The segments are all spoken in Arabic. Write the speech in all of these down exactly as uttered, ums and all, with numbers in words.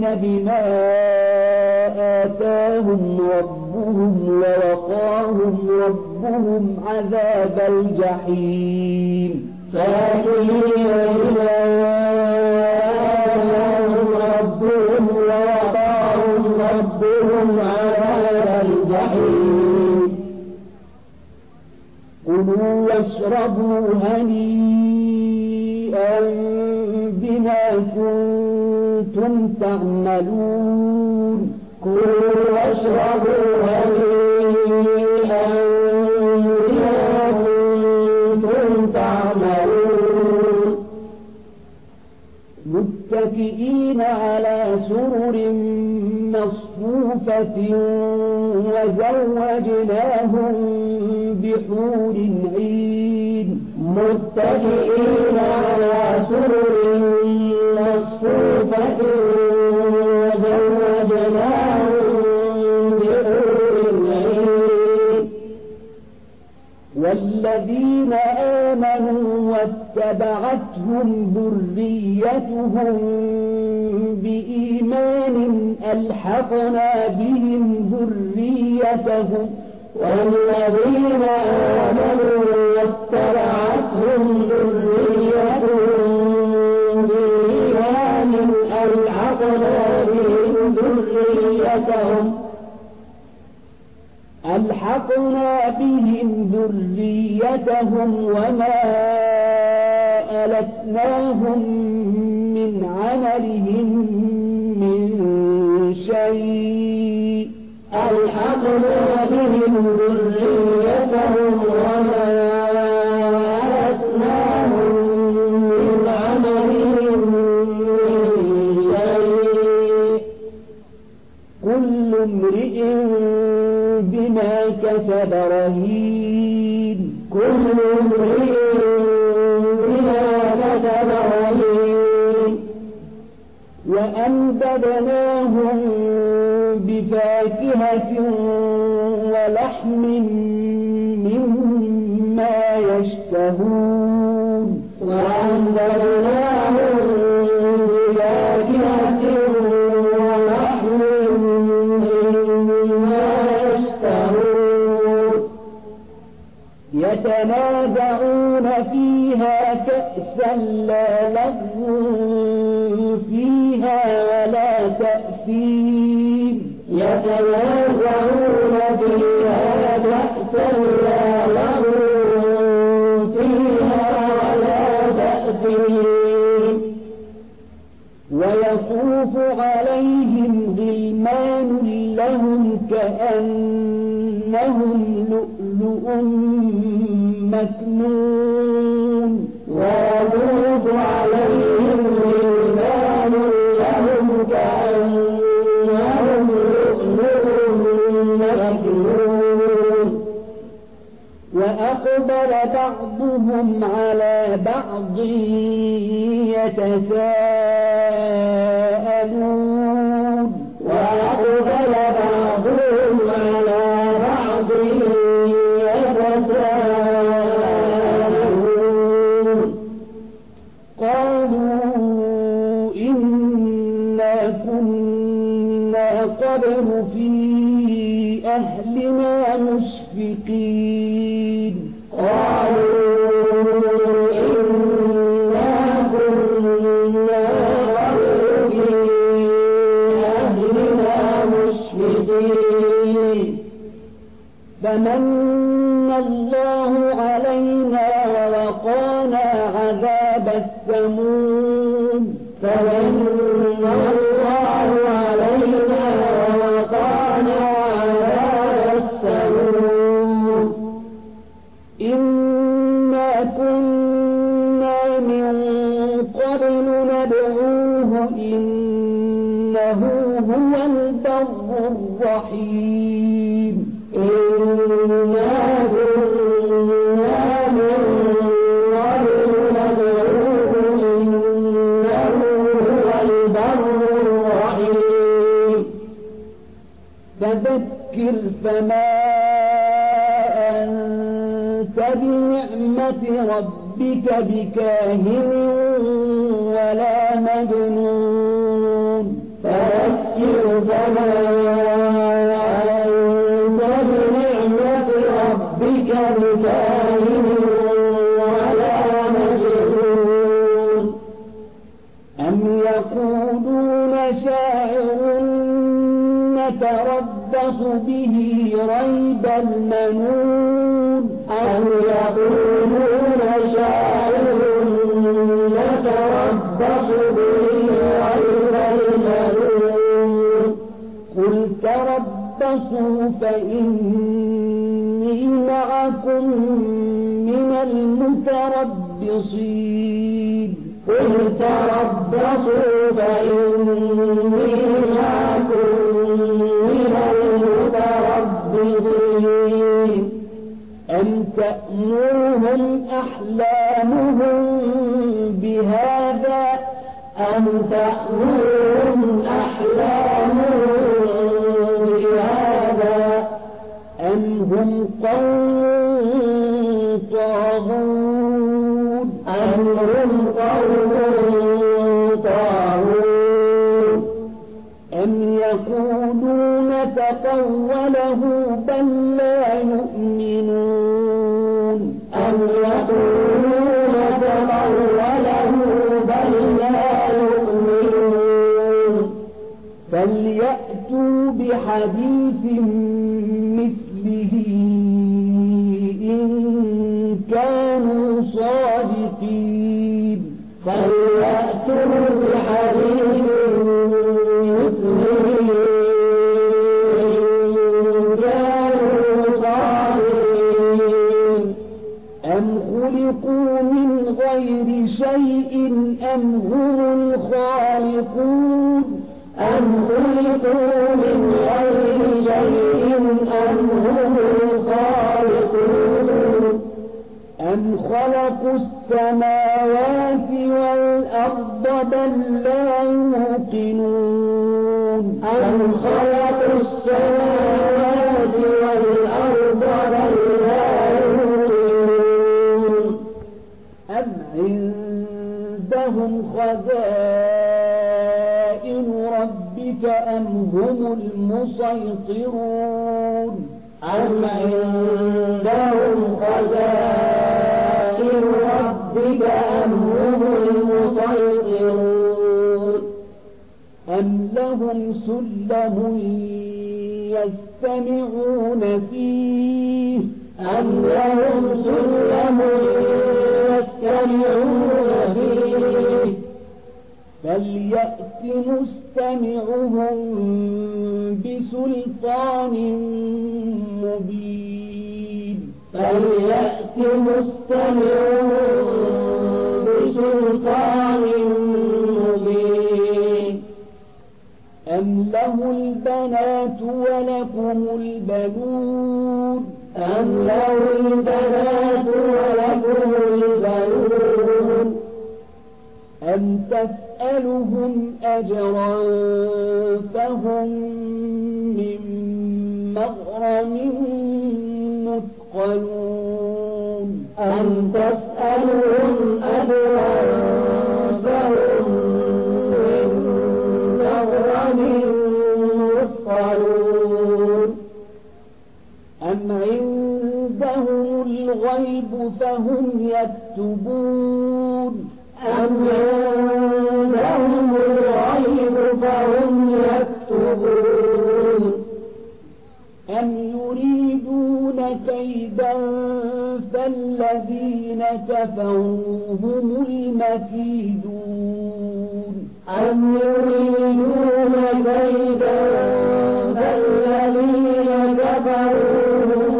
فارحين بما آتاهم ربهم ووقاهم ربهم عذاب الجحيم فارحين بما آتاهم ربهم ووقاهم ربهم عذاب الجحيم كلوا واشربوا هنيئا بما كنتم تعملون كلوا واشربوا هنيئا بما كنتم تعملون متكئين على سرر مصفوفة وزوجناهم بحور عين متكئين على سرر مصفوفة وزوجناهم بحور عين والذين آمنوا واتبعتهم ذريتهم بإيمان ألحقنا بهم ذريتهم والذين آمنوا واتبعتهم ذريتهم بإيمان ألحقنا بهم ذريتهم ألحقنا بهم ذريتهم وما ألتناهم من عملهم من شيء ألحقنا بهم ذريتهم وما ألتناهم من عملهم من شيء كل امرئ بما كسب رهين كل امرئ بما كسب رهين وأمددناهم بفاكهة ولحم مما يشتهون وأمددناهم بفاكهة ولحم مما يشتهون يتنازعون فيها كأسا لا لغو فيها ولا تأثيم يتنازعون فيها كأسا لا لغو فيها ولا تأثيم ويطوف عليهم غلمان لهم كأنهم لؤلؤ مكنون ويطوف عليهم غلمان لهم كأنهم لؤلؤ مكنون وأقبل بعضهم على بعض يتساءلون وأقبل بعضهم على بعض يتساءلون قالوا إنا كنا قبل في أهلنا مشفقين قالوا إنا كنا قبل في أهلنا مشفقين فمن الله علينا ووقانا عذاب السموم فمن الله علينا ووقانا عذاب السموم إنا كنا من قبل ندعوه إنه هو البر الرحيم إنا كنا من قبل ندعوه إنه هو البر الرحيم فذكر فما أنت بنعمة ربك بكاهن ولا مجنون فذكر يتربص به ريب المنون أم يقولون شاعر نتربص به ريب المنون قل تربصوا فإني معكم من المتربصين قل تربصوا فإني معكم من المتربصين أم تأمرهم أحلامهم بهذا أم تأمرهم أحلامهم بهذا أم هم قوم طاغون أم هم قوم طاغون أم يقولون تقوله بل لا يؤمنون أم يقولون تقوله بل لا يؤمنون فليأتوا بحديث مثله إن كانوا صادقين فليأتوا بحديث مثله إن كانوا صادقين أم خلقوا من غير شيء أم هم الخالقون أم خلقوا من غير شيء أم هم الخالقون أم خلقوا السماوات والأرض بل لا يوقنون أم خلقوا السماوات والأرض بل لا يوقنون أم عندهم خزائن ربك أم هم المسيطرون أم عندهم خزائن ربك أم هم المسيطرون أم لهم سلم يستمعون فيه أم لهم سلم يستمعون فيه فليأت مستمعهم بسلطان مبين فليأت مستمعهم بسلطان مبين أم له البنات ولكم البنون أم له البنات ولكم البنون أم تسألهم أجرا فهم من مغرم مثقلون أم تسألهم أجرا فهم من مغرم مثقلون أم عندهم الغيب فهم يكتبون أم عندهم الغيب فهم يكتبون أم يريدون كيدا فالذين كفروا هم المكيدون أم يريدون كيدا فالذين كفروا هم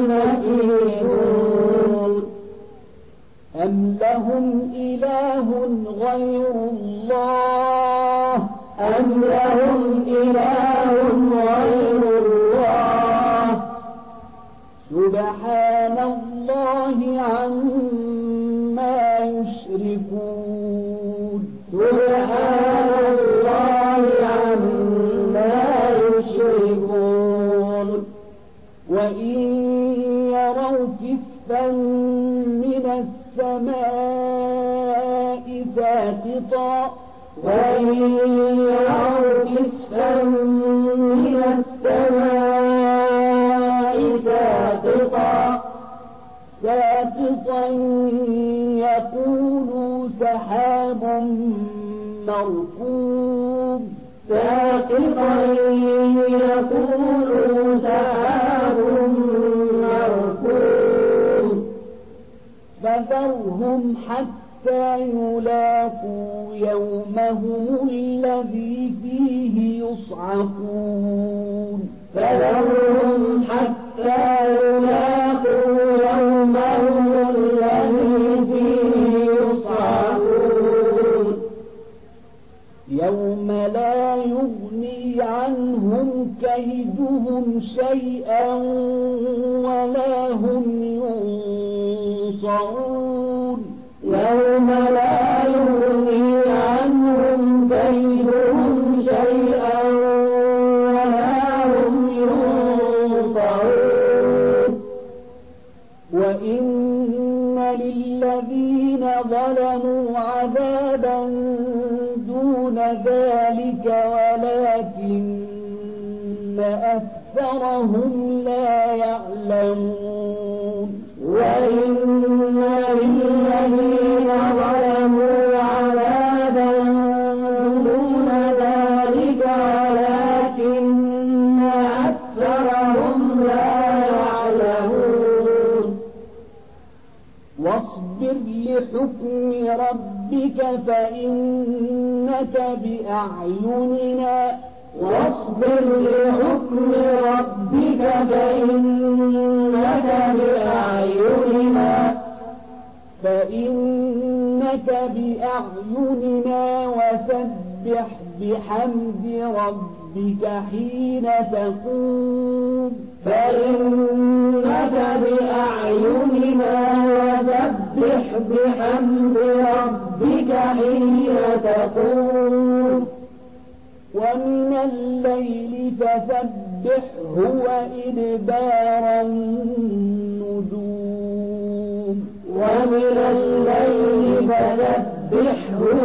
المكيدون أم لهم إله غير الله أم لهم إله غير الله سبحان الله عما يشركون سبحان الله عما يشركون وإن يروا كسفا من السماء ساقطا وإن يروا كسفا من السماء ساقطا ساقطا يقولوا سحاب مركوب ساقطا يقولوا فيه يصعقون فذرهم حتى يلاقوا يومهم الذي فيه يصعقون يوم لا يغني عنهم كيدهم شيئا ولا هم ينصرون يوم لا يغني عنهم كيدهم شيئا ولا هم ينصرون وإن للذين ظلموا عذابا دون ذلك ولكن أكثرهم لا يعلمون وإن للذين ظلموا عذابا دون ذلك ولكن أكثرهم لا يعلمون واصبر لحكم ربك فإنك بأعيننا واصبر لحكم ربك فإنك بأعيننا فإنك بأعيننا وسبح بحمد ربك حين تقوم فإنك بأعيننا وسبح بحمد ربك حين تقوم ومن الليل فسبحه وإدبار النجوم ومن الليل فسبحه